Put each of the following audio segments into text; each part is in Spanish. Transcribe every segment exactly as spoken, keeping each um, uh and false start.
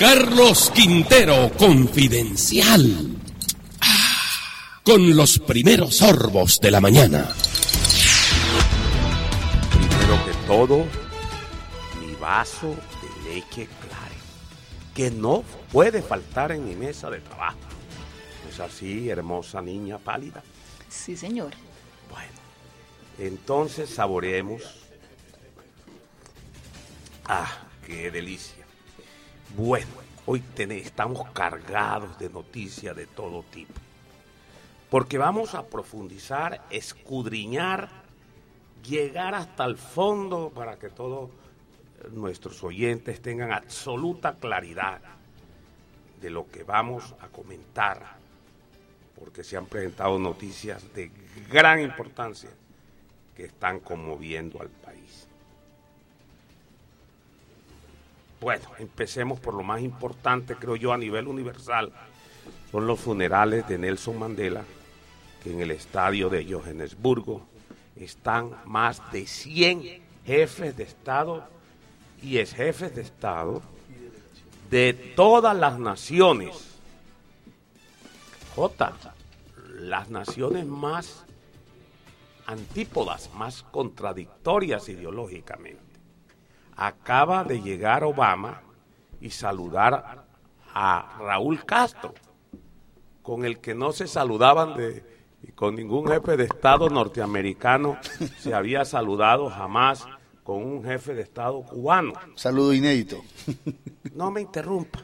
Carlos Quintero, Confidencial. Con los primeros sorbos de la mañana. Primero que todo, mi vaso de leche Clara, que no puede faltar en mi mesa de trabajo. ¿Es así, hermosa niña pálida? Sí, señor. Bueno, entonces saboreemos. ¡Ah, qué delicia! Bueno, hoy ten- estamos cargados de noticias de todo tipo, porque vamos a profundizar, escudriñar, llegar hasta el fondo para que todos nuestros oyentes tengan absoluta claridad de lo que vamos a comentar, porque se han presentado noticias de gran importancia que están conmoviendo al país. Bueno, empecemos por lo más importante, creo yo, a nivel universal. Son los funerales de Nelson Mandela, que en el estadio de Johannesburgo están más de cien jefes de Estado y exjefes de Estado de todas las naciones. J, las naciones más antípodas, más contradictorias ideológicamente. Acaba de llegar Obama y saludar a Raúl Castro, con el que no se saludaban de, y con ningún jefe de Estado norteamericano se había saludado jamás con un jefe de Estado cubano. Saludo inédito. No me interrumpa.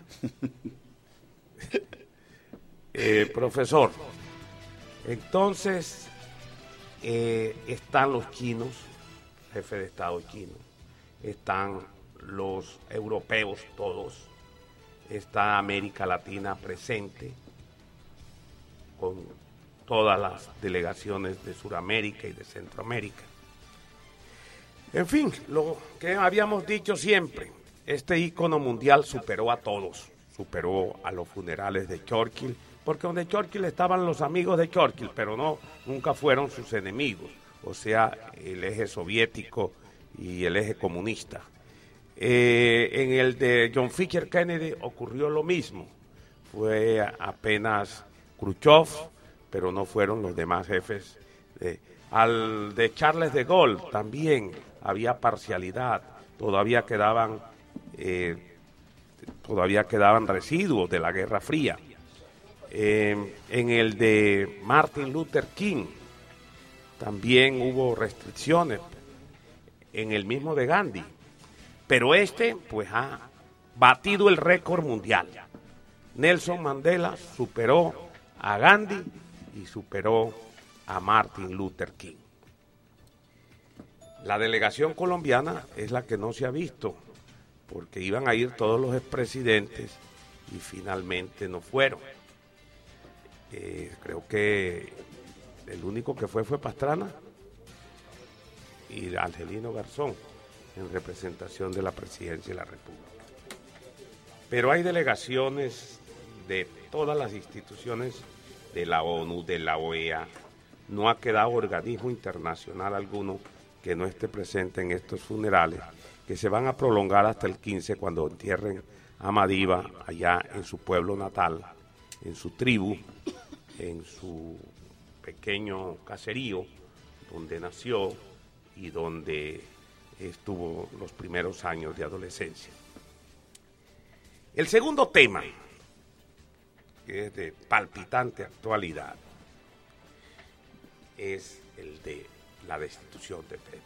eh, profesor, entonces eh, están los chinos, jefe de Estado chino, están los europeos todos, está América Latina presente, con todas las delegaciones de Sudamérica y de Centroamérica. En fin, lo que habíamos dicho siempre, este ícono mundial superó a todos, superó a los funerales de Churchill, porque donde Churchill estaban los amigos de Churchill, pero no, nunca fueron sus enemigos, o sea, el eje soviético y el eje comunista. Eh, en el de John Fisher Kennedy ocurrió lo mismo, fue apenas Khrushchev, pero no fueron los demás jefes. Eh, al de Charles de Gaulle también había parcialidad, todavía quedaban, eh, todavía quedaban residuos de la Guerra Fría. Eh, en el de Martin Luther King también hubo restricciones, en el mismo de Gandhi, pero este pues ha batido el récord mundial. Nelson Mandela superó a Gandhi y superó a Martin Luther King. La delegación colombiana es la que no se ha visto, porque iban a ir todos los expresidentes y finalmente no fueron. Eh, creo que el único que fue fue Pastrana y Angelino Garzón, en representación de la Presidencia de la República. Pero hay delegaciones de todas las instituciones de la ONU, de la O E A. No ha quedado organismo internacional alguno que no esté presente en estos funerales, que se van a prolongar hasta el quince, cuando entierren a Madiba allá en su pueblo natal, en su tribu, en su pequeño caserío donde nació y donde estuvo los primeros años de adolescencia. El segundo tema, que es de palpitante actualidad, es el de la destitución de Petro.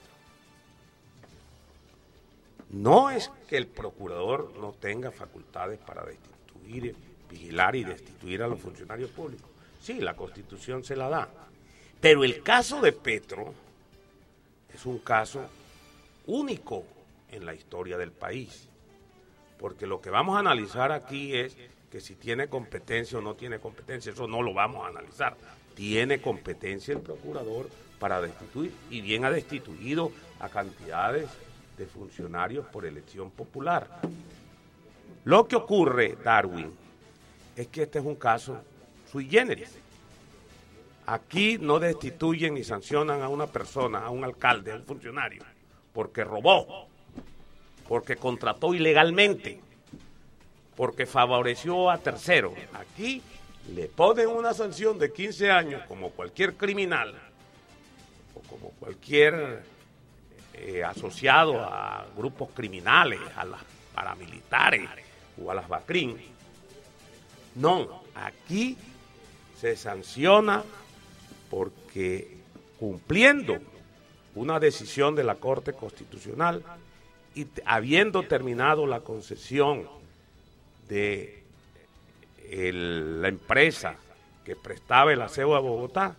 No es que el procurador no tenga facultades para destituir, vigilar y destituir a los funcionarios públicos. Sí, la Constitución se la da. Pero el caso de Petro es un caso único en la historia del país, porque lo que vamos a analizar aquí es que si tiene competencia o no tiene competencia, eso no lo vamos a analizar. Tiene competencia el procurador para destituir, y bien ha destituido a cantidades de funcionarios por elección popular. Lo que ocurre, Darwin, es que este es un caso sui generis. Aquí no destituyen ni sancionan a una persona, a un alcalde, a un funcionario, porque robó, porque contrató ilegalmente, porque favoreció a terceros. Aquí le ponen una sanción de quince años como cualquier criminal o como cualquier eh, asociado a grupos criminales, a las paramilitares o a las BACRIM. No, aquí se sanciona porque cumpliendo una decisión de la Corte Constitucional y habiendo terminado la concesión de el, la empresa que prestaba el aseo a Bogotá,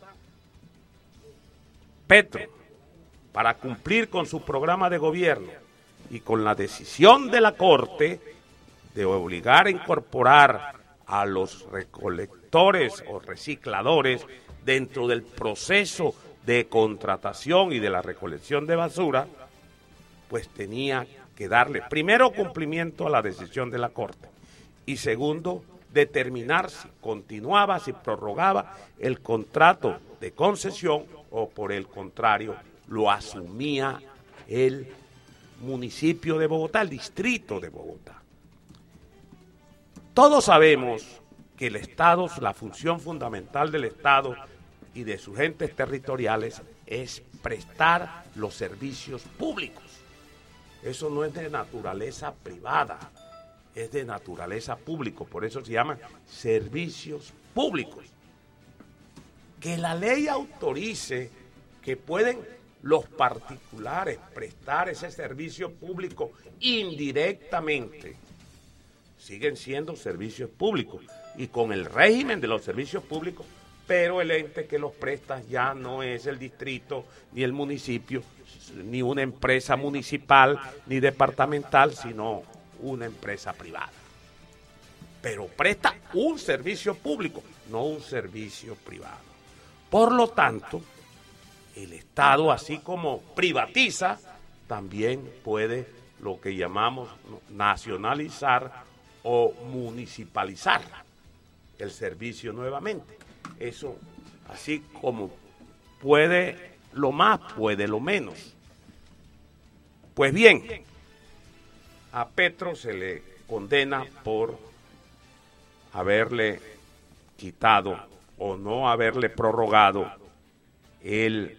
Petro, para cumplir con su programa de gobierno y con la decisión de la Corte de obligar a incorporar a los recolectores o recicladores dentro del proceso de contratación y de la recolección de basura, pues tenía que darle primero cumplimiento a la decisión de la Corte y segundo determinar si continuaba, si prorrogaba el contrato de concesión o por el contrario lo asumía el municipio de Bogotá, el distrito de Bogotá. Todos sabemos que el Estado, la función fundamental del Estado y de sus entes territoriales es prestar los servicios públicos. Eso no es de naturaleza privada, es de naturaleza pública, por eso se llaman servicios públicos. Que la ley autorice que pueden los particulares prestar ese servicio público indirectamente, siguen siendo servicios públicos y con el régimen de los servicios públicos, pero el ente que los presta ya no es el distrito, ni el municipio, ni una empresa municipal, ni departamental, sino una empresa privada. Pero presta un servicio público, no un servicio privado. Por lo tanto, el Estado, así como privatiza, también puede lo que llamamos nacionalizar o municipalizar el servicio nuevamente. Eso, así como puede lo más, puede lo menos. Pues bien, a Petro se le condena por haberle quitado o no haberle prorrogado el,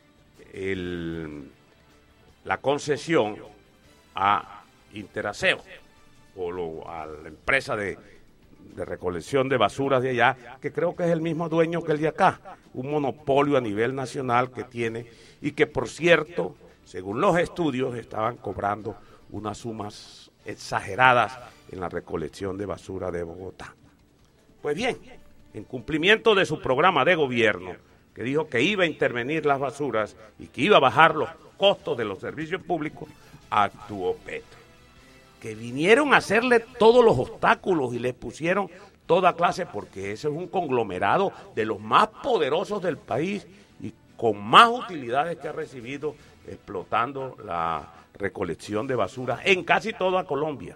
el, la concesión a Interaseo o lo, a la empresa de, de recolección de basuras de allá, que creo que es el mismo dueño que el de acá, un monopolio a nivel nacional que tiene y que, por cierto, según los estudios, estaban cobrando unas sumas exageradas en la recolección de basura de Bogotá. Pues bien, en cumplimiento de su programa de gobierno, que dijo que iba a intervenir las basuras y que iba a bajar los costos de los servicios públicos, actuó Petro. Que vinieron a hacerle todos los obstáculos y le pusieron toda clase, porque ese es un conglomerado de los más poderosos del país y con más utilidades que ha recibido explotando la recolección de basura en casi toda Colombia.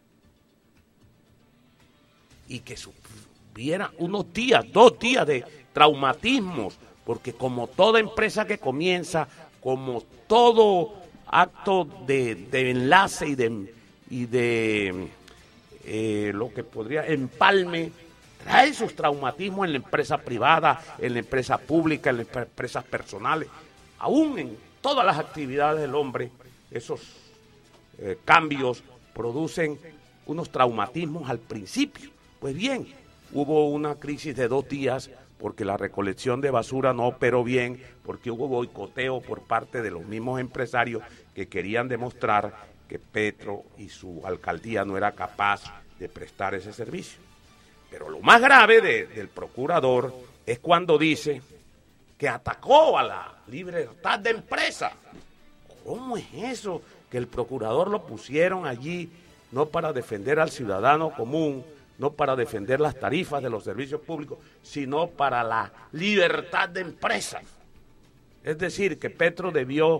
Y que hubiera unos días, dos días de traumatismos, porque como toda empresa que comienza, como todo acto de, de enlace y de, y de eh, lo que podría, empalme, trae sus traumatismos en la empresa privada, en la empresa pública, en las empresas personales, aún en todas las actividades del hombre. Esos eh, cambios producen unos traumatismos al principio. Pues bien, hubo una crisis de dos días porque la recolección de basura no operó bien, porque hubo boicoteo por parte de los mismos empresarios que querían demostrar que Petro y su alcaldía no era capaz de prestar ese servicio. Pero lo más grave de, del procurador es cuando dice que atacó a la libertad de empresa. ¿Cómo es eso? Que el procurador lo pusieron allí no para defender al ciudadano común, no para defender las tarifas de los servicios públicos, sino para la libertad de empresas. Es decir, que Petro debió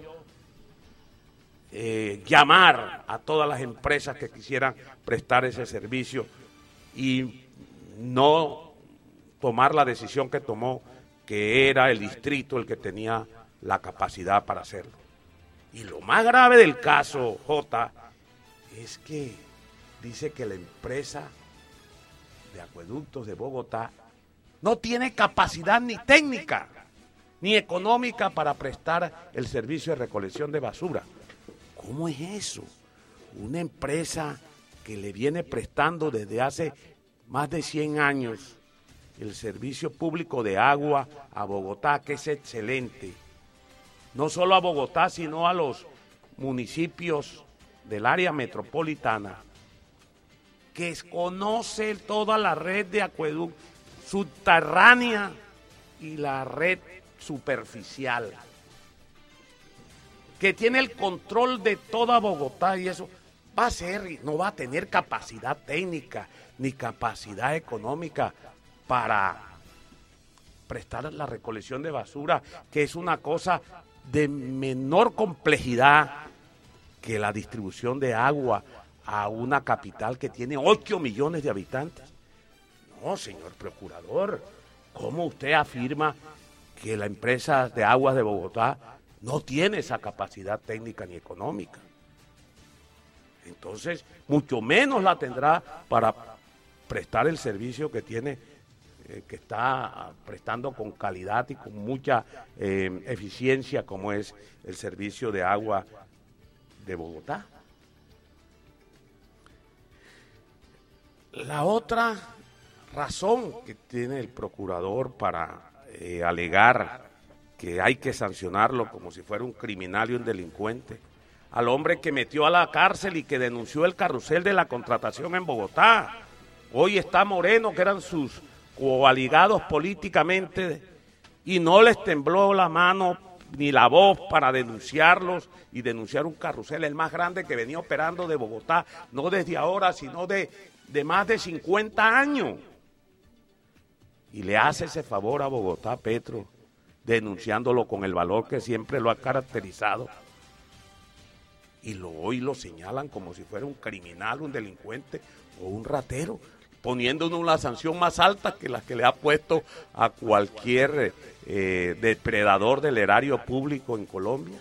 eh, llamar a todas las empresas que quisieran prestar ese servicio y no tomar la decisión que tomó, que era el distrito el que tenía la capacidad para hacerlo. Y lo más grave del caso, J, es que dice que la empresa de acueductos de Bogotá no tiene capacidad ni técnica ni económica para prestar el servicio de recolección de basura. ¿Cómo es eso? Una empresa que le viene prestando desde hace más de cien años el servicio público de agua a Bogotá, que es excelente. No solo a Bogotá, sino a los municipios del área metropolitana, que conoce toda la red de acueductos subterránea y la red superficial, que tiene el control de toda Bogotá, y eso va a ser, no va a tener capacidad técnica ni capacidad económica para prestar la recolección de basura, que es una cosa de menor complejidad que la distribución de agua a una capital que tiene ocho millones de habitantes. No, señor procurador, ¿cómo usted afirma que la empresa de aguas de Bogotá no tiene esa capacidad técnica ni económica? Entonces, mucho menos la tendrá para prestar el servicio que tiene, eh, que está prestando con calidad y con mucha eh, eficiencia, como es el servicio de agua de Bogotá. La otra razón que tiene el procurador para eh, alegar que hay que sancionarlo como si fuera un criminal y un delincuente, al hombre que metió a la cárcel y que denunció el carrusel de la contratación en Bogotá. Hoy está Moreno, que eran sus coaligados políticamente, y no les tembló la mano ni la voz para denunciarlos y denunciar un carrusel, el más grande que venía operando de Bogotá, no desde ahora, sino de, de más de cincuenta años. Y le hace ese favor a Bogotá, Petro, denunciándolo con el valor que siempre lo ha caracterizado. Y lo, hoy lo señalan como si fuera un criminal, un delincuente o un ratero, poniéndonos una sanción más alta que la que le ha puesto a cualquier eh, depredador del erario público en Colombia.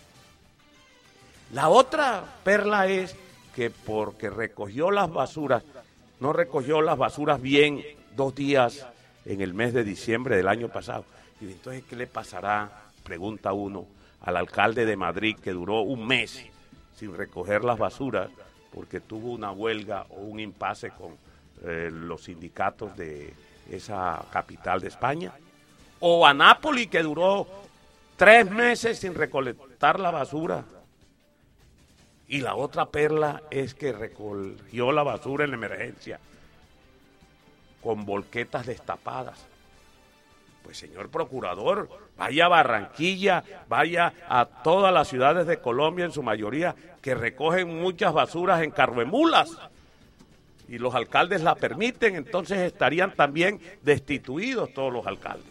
La otra perla es que porque recogió las basuras, no recogió las basuras bien dos días en el mes de diciembre del año pasado. Y entonces, ¿qué le pasará, pregunta uno, al alcalde de Madrid, que duró un mes sin recoger las basuras porque tuvo una huelga o un impasse con eh, los sindicatos de esa capital de España? O a Nápoli, que duró tres meses sin recolectar la basura. Y la otra perla es que recogió la basura en la emergencia con volquetas destapadas. Pues, señor procurador, vaya a Barranquilla, vaya a todas las ciudades de Colombia, en su mayoría, que recogen muchas basuras en carroemulas, y los alcaldes la permiten, entonces estarían también destituidos todos los alcaldes.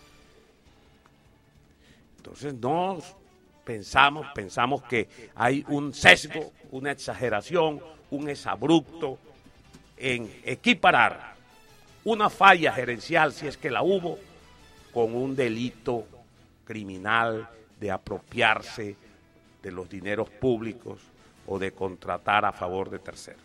Entonces no pensamos, pensamos que hay un sesgo, una exageración, un exabrupto en equiparar una falla gerencial, si es que la hubo, con un delito criminal de apropiarse de los dineros públicos o de contratar a favor de terceros.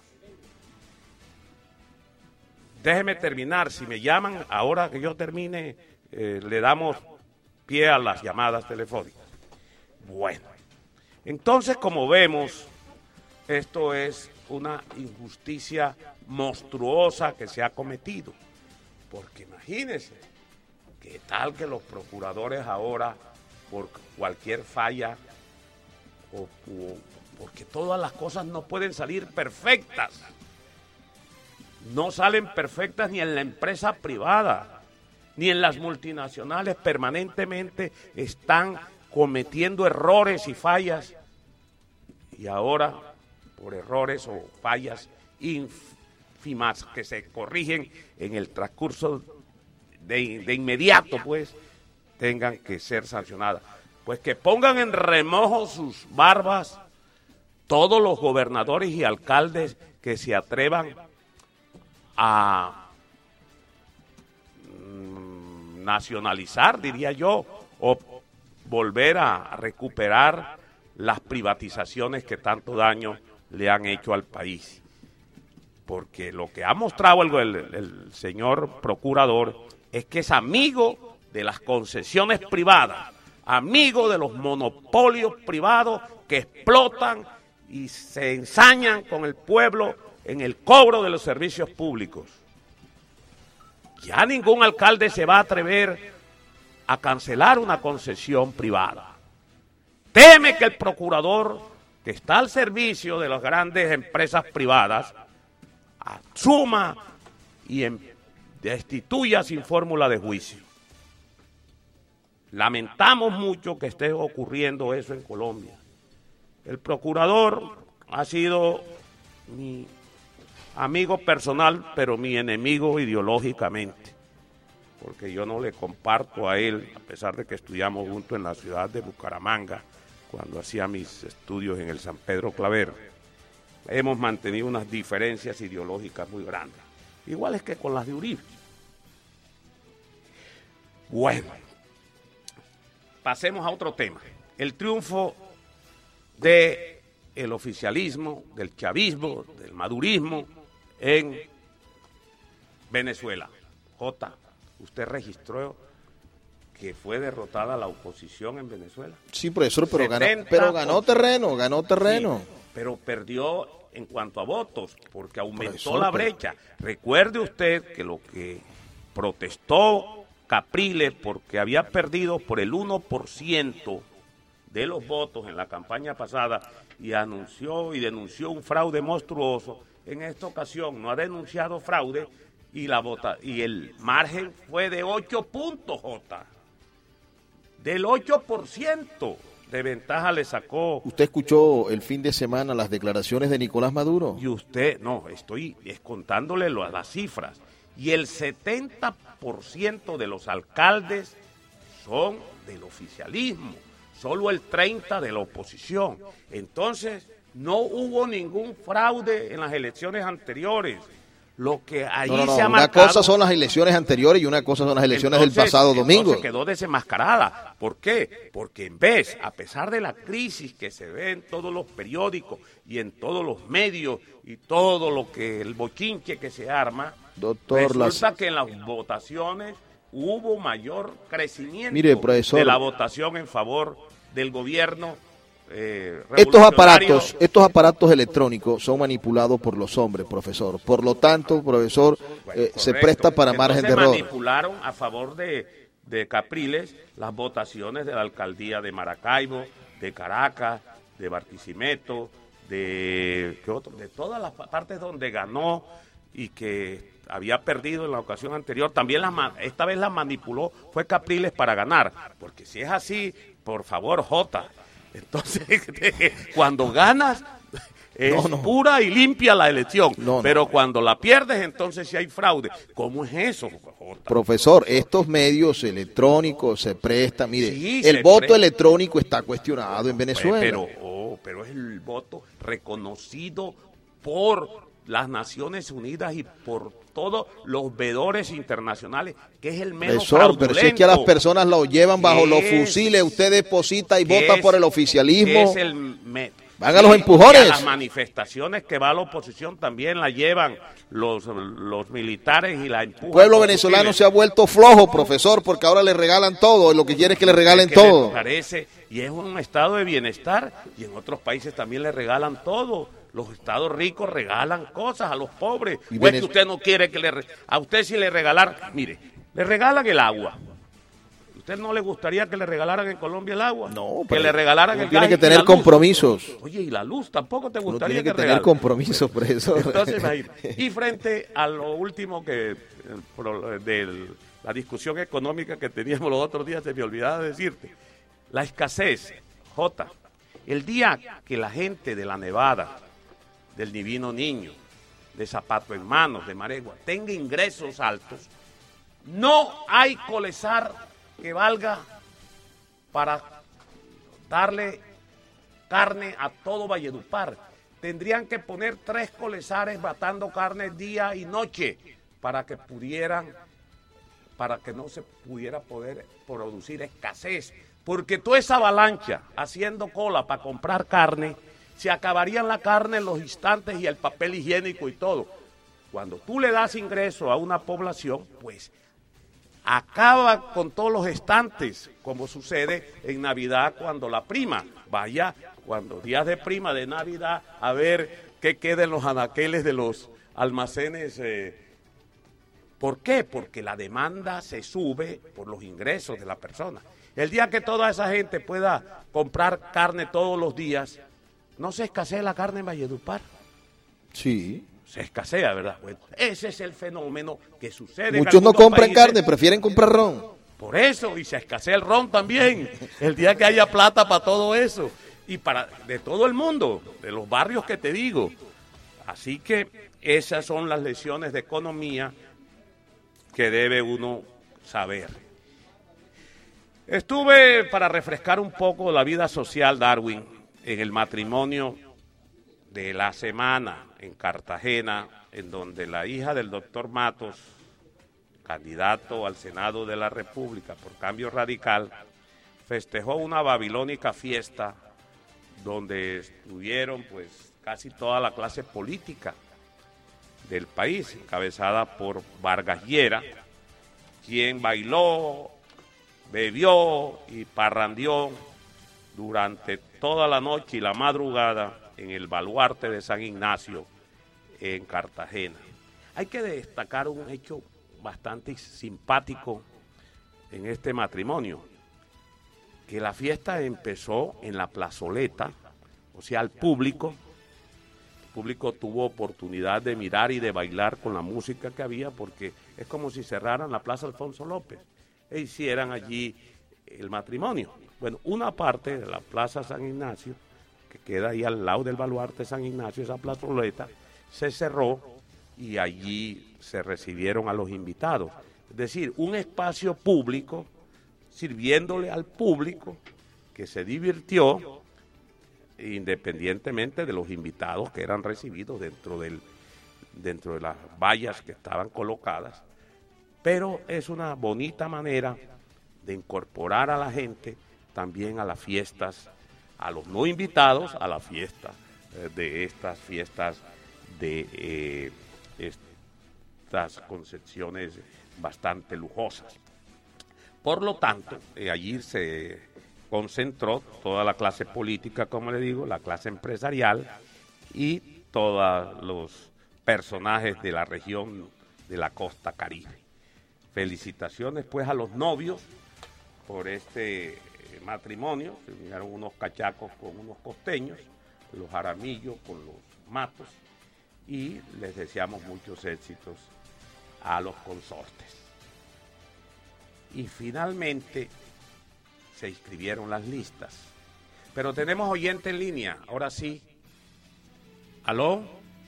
Déjeme terminar, si me llaman, ahora que yo termine, eh, le damos pie a las llamadas telefónicas. Bueno, entonces, como vemos, esto es una injusticia monstruosa que se ha cometido, porque imagínense, ¿qué tal que los procuradores ahora, por cualquier falla, o, o porque todas las cosas no pueden salir perfectas, no salen perfectas ni en la empresa privada, ni en las multinacionales, permanentemente están cometiendo errores y fallas, y ahora, por errores o fallas ínfimas que se corrigen en el transcurso De, de inmediato, pues, tengan que ser sancionadas. Pues que pongan en remojo sus barbas todos los gobernadores y alcaldes que se atrevan a mm, nacionalizar, diría yo, o volver a recuperar las privatizaciones que tanto daño le han hecho al país. porque lo que ha mostrado el, el, el señor procurador es que es amigo de las concesiones privadas, amigo de los monopolios privados que explotan y se ensañan con el pueblo en el cobro de los servicios públicos. Ya ningún alcalde se va a atrever a cancelar una concesión privada. Teme que el procurador, que está al servicio de las grandes empresas privadas, asuma y destituya sin fórmula de juicio. Lamentamos mucho que esté ocurriendo eso en Colombia. El procurador ha sido mi amigo personal, pero mi enemigo ideológicamente, porque yo no le comparto a él, a pesar de que estudiamos juntos en la ciudad de Bucaramanga, cuando hacía mis estudios en el San Pedro Claver. Hemos mantenido unas diferencias ideológicas muy grandes, iguales que con las de Uribe. Bueno, pasemos a otro tema. El triunfo del oficialismo, del chavismo, del madurismo en Venezuela. Jota, ¿usted registró que fue derrotada la oposición en Venezuela? Sí, profesor, pero ganó, pero ganó terreno, ganó terreno. Sí, pero perdió en cuanto a votos, porque aumentó Profesor, la brecha. Pero... Recuerde usted que lo que protestó Capriles, porque había perdido por el uno por ciento de los votos en la campaña pasada, y anunció y denunció un fraude monstruoso. En esta ocasión no ha denunciado fraude, y la vota y el margen fue de ocho puntos, Jota. Del ocho por ciento de ventaja le sacó. ¿Usted escuchó el fin de semana las declaraciones de Nicolás Maduro? Y usted, no, estoy contándole las cifras. Y el setenta por ciento de los alcaldes son del oficialismo, solo el treinta por ciento de la oposición. Entonces, no hubo ningún fraude en las elecciones anteriores. Lo que allí no, no, no. se ha Una marcado, cosa son las elecciones anteriores y una cosa son las elecciones entonces, del pasado domingo. Entonces quedó desenmascarada. ¿Por qué? Porque en vez, a pesar de la crisis que se ve en todos los periódicos y en todos los medios y todo lo que el bochinche que se arma, Doctor, resulta las... que en las votaciones hubo mayor crecimiento. Mire, profesor, de la votación en favor del gobierno. Eh, estos aparatos, estos aparatos electrónicos son manipulados por los hombres, profesor. Por lo tanto, profesor, bueno, eh, se presta para Entonces, margen de error. Manipularon a favor de, de Capriles las votaciones de la alcaldía de Maracaibo, de Caracas, de Barquisimeto, de, ¿qué otro? De todas las partes donde ganó y que había perdido en la ocasión anterior. También la, esta vez la manipuló, fue Capriles para ganar. Porque si es así, por favor, Jota, entonces cuando ganas es no, no. pura y limpia la elección, no, no. pero cuando la pierdes entonces sí hay fraude. ¿Cómo es eso, Jota? Profesor, estos medios electrónicos se prestan, mire, sí, el voto presta. electrónico está cuestionado en Venezuela. Pero, oh, pero es el voto reconocido por las Naciones Unidas y por todos los veedores internacionales, que es el menos Profesor, fraudulento. pero si es que a las personas lo llevan bajo los fusiles, usted deposita y vota es, por el oficialismo. Es el me, Van a los empujones. Y a las manifestaciones que va a la oposición también la llevan los, los militares y la empujan. El pueblo venezolano se ha vuelto flojo, profesor, porque ahora le regalan todo, y lo que quiere es que le regalen que todo. Le parece, y es un estado de bienestar, y en otros países también le regalan todo. Los estados ricos regalan cosas a los pobres. ¿O es que usted no quiere que le... A usted si le regalan... Mire, le regalan el agua. ¿A usted no le gustaría que le regalaran en Colombia el agua? No, que le regalaran el gas. Tiene que tener compromisos. Oye, y la luz tampoco te gustaría tiene que, que tener regalen? compromisos, profesor. Entonces, imagínate. Y frente a lo último que... de la discusión económica que teníamos los otros días, se me olvidaba decirte. La escasez, Jota. El día que la gente de la Nevada, del Divino Niño, de Zapato en Manos, de Maregua, tenga ingresos altos, no hay colezar que valga para darle carne a todo Valledupar. Tendrían que poner tres colezares matando carne día y noche para que pudieran, para que no se pudiera poder producir escasez, porque toda esa avalancha haciendo cola para comprar carne, se acabarían la carne en los instantes y el papel higiénico y todo. Cuando tú le das ingreso a una población, pues acaba con todos los estantes, como sucede en Navidad cuando la prima, vaya, cuando días de prima de Navidad, a ver qué queda en los anaqueles de los almacenes. Eh. ¿Por qué? Porque la demanda se sube por los ingresos de la persona. El día que toda esa gente pueda comprar carne todos los días, no se escasea la carne en Valledupar. Sí. Se escasea, ¿verdad? Bueno, ese es el fenómeno que sucede. Muchos no compran países. Carne, prefieren comprar ron. Por eso, y se escasea el ron también. El día que haya plata para todo eso. Y para de todo el mundo, de los barrios que te digo. Así que esas son las lecciones de economía que debe uno saber. Estuve, para refrescar un poco la vida social, Darwin, en el matrimonio de la semana en Cartagena, en donde la hija del doctor Matos, candidato al Senado de la República por Cambio Radical, festejó una babilónica fiesta donde estuvieron pues casi toda la clase política del país, encabezada por Vargas Llera, quien bailó, bebió y parrandió durante toda la noche y la madrugada en el baluarte de San Ignacio en Cartagena. Hay que destacar un hecho bastante simpático en este matrimonio, que la fiesta empezó en la plazoleta, o sea, al público. El público tuvo oportunidad de mirar y de bailar con la música que había, porque es como si cerraran la Plaza Alfonso López e hicieran allí el matrimonio. Bueno, una parte de la Plaza San Ignacio, que queda ahí al lado del baluarte San Ignacio, esa plazoleta, se cerró y allí se recibieron a los invitados. Es decir, un espacio público sirviéndole al público que se divirtió independientemente de los invitados que eran recibidos dentro del dentro de las vallas que estaban colocadas, pero es una bonita manera de incorporar a la gente también a las fiestas, a los no invitados a la fiesta eh, de estas fiestas de eh, estas concepciones bastante lujosas. Por lo tanto, eh, allí se concentró toda la clase política, como le digo, la clase empresarial y todos los personajes de la región de la costa Caribe. Felicitaciones pues a los novios por este matrimonio. Se unieron unos cachacos con unos costeños, los Jaramillo con los Matos, y les deseamos muchos éxitos a los consortes. Y finalmente se inscribieron las listas. Pero tenemos oyente en línea, ahora sí. ¿Aló?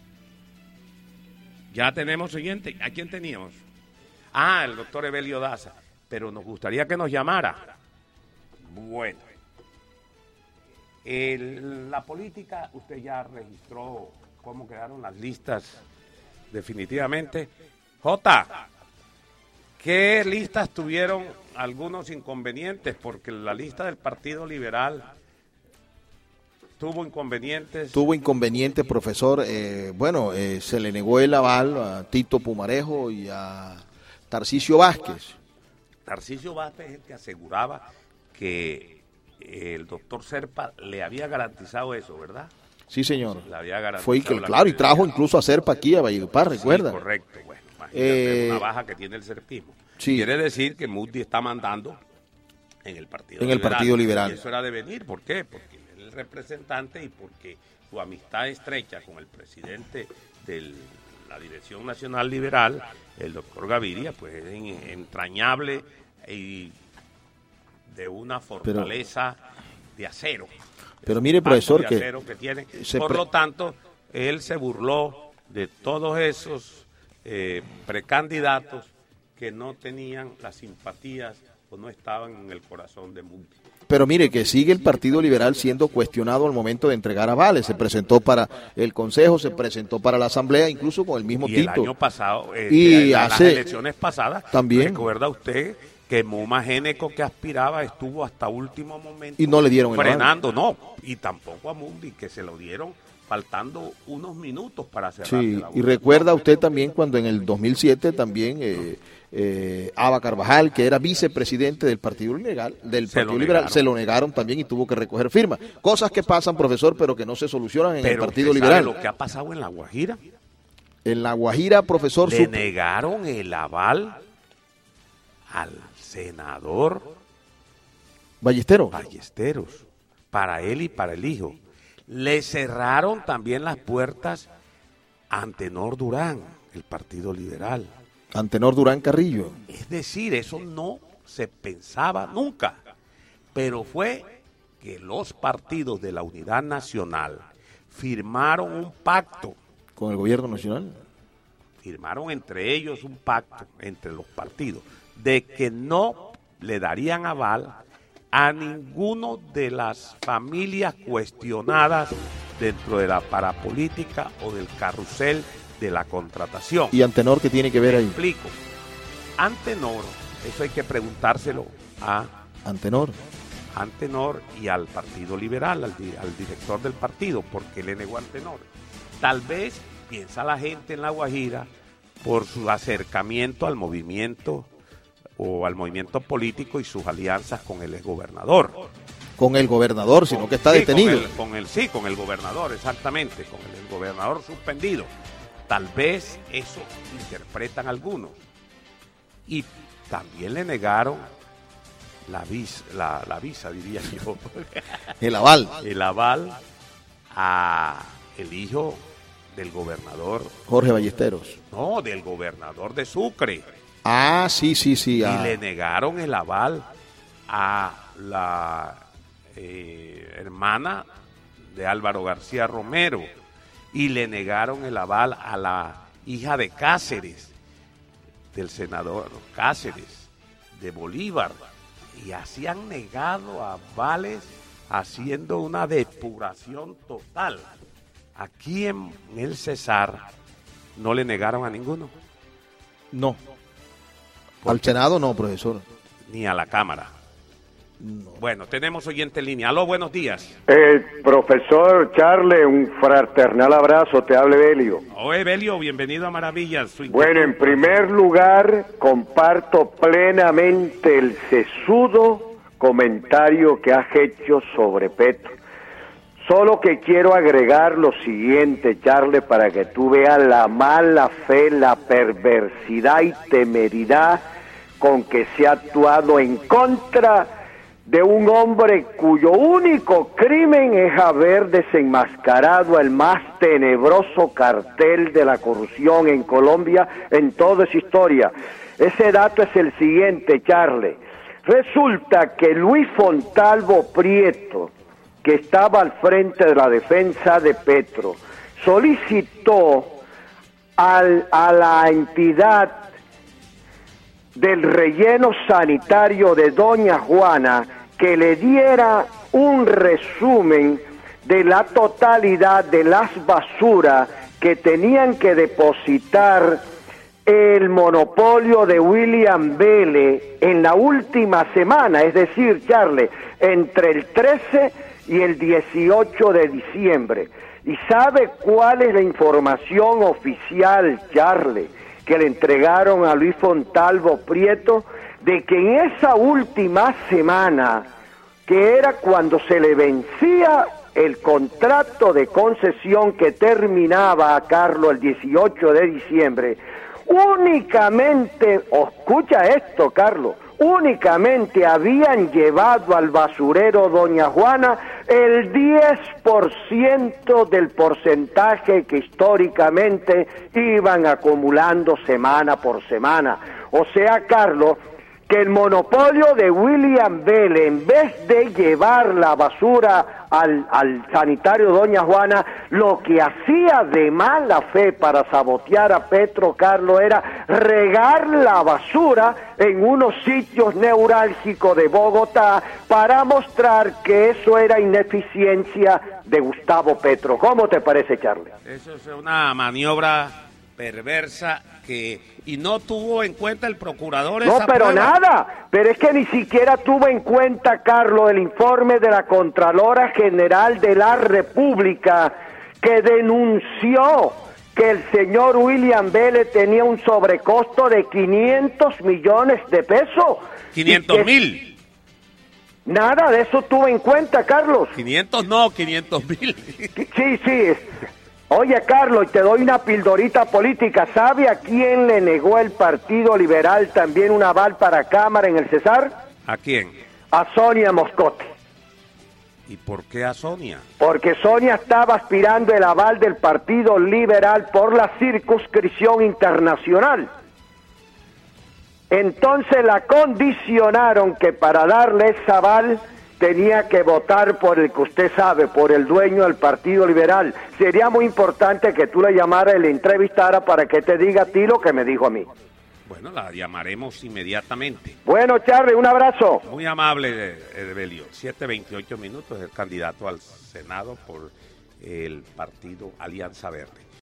Ya tenemos oyente. ¿A quién teníamos? Ah, el doctor Evelio Daza. Pero nos gustaría que nos llamara. Bueno. El, la política, usted ya registró cómo quedaron las listas definitivamente. Jota, ¿qué listas tuvieron algunos inconvenientes? Porque la lista del Partido Liberal tuvo inconvenientes. Tuvo inconvenientes, profesor. Eh, bueno, eh, se le negó el aval a Tito Pumarejo y a Tarcisio Vázquez. Tarcisio Vázquez es el que aseguraba que el doctor Serpa le había garantizado eso, ¿verdad? Sí, señor. Le había garantizado. Fue que, claro, y trajo incluso a Serpa aquí a Valledupar, ¿recuerda? Sí, correcto. Bueno, imagínate eh, una baja que tiene el serpismo. Sí. Quiere decir que Moody está mandando en el Partido en Liberal. el Partido Liberal. Y eso era de venir. ¿Por qué? Porque es el representante y porque su amistad estrecha con el presidente de la Dirección Nacional Liberal, el doctor Gaviria, pues es entrañable y de una fortaleza pero, de acero. Pero mire, profesor, que, que tiene. Por lo tanto, él se burló de todos esos eh, precandidatos que no tenían las simpatías o no estaban en el corazón de Mundi. Pero mire que sigue el Partido Liberal siendo cuestionado al momento de entregar avales. Se presentó para el Consejo, se presentó para la Asamblea, incluso con el mismo y Tito. El año pasado, eh, y de, hace, las elecciones pasadas, también. ¿recuerda usted que Muma Géneco, que aspiraba, estuvo hasta último momento y no le dieron frenando? El no, y tampoco a Mundi, que se lo dieron faltando unos minutos para cerrar. Sí, y recuerda usted también cuando en el dos mil siete también eh, eh, Aba Carvajal, que era vicepresidente del Partido Liberal, del Se Partido lo Liberal, negaron. se lo negaron también y tuvo que recoger firmas. Cosas que pasan, profesor, pero que no se solucionan en Pero el Partido ¿usted sabe Liberal. lo que ha pasado en La Guajira? En La Guajira, profesor, Le su- negaron el aval al senador Ballesteros. Ballesteros, para él y para el hijo. Le cerraron también las puertas a Antenor Durán, el Partido Liberal. Antenor Durán Carrillo. Es decir, eso no se pensaba nunca, pero fue que los partidos de la Unidad Nacional firmaron un pacto, Con el gobierno nacional. firmaron entre ellos un pacto, entre los partidos, de que no le darían aval a ninguno de las familias cuestionadas dentro de la parapolítica o del carrusel de la contratación. ¿Y Antenor qué tiene que ver ahí? Explico. Antenor, eso hay que preguntárselo a Antenor. Antenor y al Partido Liberal, al, di- al director del partido, porque le negó a Antenor. Tal vez piensa la gente en La Guajira por su acercamiento al movimiento o al movimiento político y sus alianzas con el exgobernador. Con el gobernador, sino que está Sí, detenido. Con el, con el- sí, con el gobernador, exactamente, con el, el gobernador suspendido. Tal vez eso interpretan algunos. Y también le negaron la visa, la, la visa diría yo, El aval. el aval a el hijo del gobernador, Jorge Ballesteros. no, del gobernador de Sucre. Ah, sí, sí, sí. Y ah. le negaron el aval a la eh, hermana de Álvaro García Romero y le negaron el aval a la hija de Cáceres, del senador Cáceres, de Bolívar, y así han negado avales haciendo una depuración total. Aquí en el Cesar no le negaron a ninguno, No. Al Senado no, profesor. ni a la Cámara. Bueno, tenemos oyente en línea. Aló, buenos días. Eh, profesor Charles, un fraternal abrazo, te habla Belio. Oye, Belio, bienvenido a Maravillas. Su Bueno, en primer lugar, comparto plenamente el sesudo comentario que has hecho sobre Petro. Solo que quiero agregar lo siguiente, Charles, para que tú veas la mala fe, la perversidad y temeridad con que se ha actuado en contra de un hombre cuyo único crimen es haber desenmascarado el más tenebroso cartel de la corrupción en Colombia en toda su historia. Ese dato es el siguiente, Charles. Resulta que Luis Fontalvo Prieto, que estaba al frente de la defensa de Petro, solicitó al, a la entidad del relleno sanitario de Doña Juana que le diera un resumen de la totalidad de las basuras que tenían que depositar el monopolio de William Vélez en la última semana, es decir, Charles, entre el trece y el dieciocho de diciembre. ¿Y sabe cuál es la información oficial, Charles, que le entregaron a Luis Fontalvo Prieto? De que en esa última semana, que era cuando se le vencía el contrato de concesión que terminaba a Carlos el dieciocho de diciembre, únicamente, escucha esto, Carlos, únicamente habían llevado al basurero Doña Juana el diez por ciento del porcentaje que históricamente iban acumulando semana por semana. O sea, Carlos, que el monopolio de William Vélez, en vez de llevar la basura al, al sanitario Doña Juana, lo que hacía de mala fe para sabotear a Petro, Carlos, era regar la basura en unos sitios neurálgicos de Bogotá para mostrar que eso era ineficiencia de Gustavo Petro. ¿Cómo te parece, Charles? Eso es una maniobra perversa que y no tuvo en cuenta el procurador No, esa pero prueba. nada, pero es que ni siquiera tuvo en cuenta, Carlos, el informe de la Contralora General de la República, que denunció que el señor William Vélez tenía un sobrecosto de quinientos millones de pesos. quinientos mil. Nada de eso tuve en cuenta, Carlos. quinientos no, quinientos mil. Sí, sí. Oye, Carlos, y te doy una pildorita política. ¿Sabe a quién le negó el Partido Liberal también un aval para Cámara en el Cesar? ¿A quién? A Sonia Moscote. ¿Y por qué a Sonia? Porque Sonia estaba aspirando el aval del Partido Liberal por la circunscripción internacional. Entonces la condicionaron que para darle ese aval tenía que votar por el que usted sabe, por el dueño del Partido Liberal. Sería muy importante que tú le llamaras y le entrevistaras para que te diga a ti lo que me dijo a mí. Bueno, la llamaremos inmediatamente. Bueno, Charlie, un abrazo. Muy amable, Evelio. siete veintiocho minutos, el candidato al Senado por el partido Alianza Verde.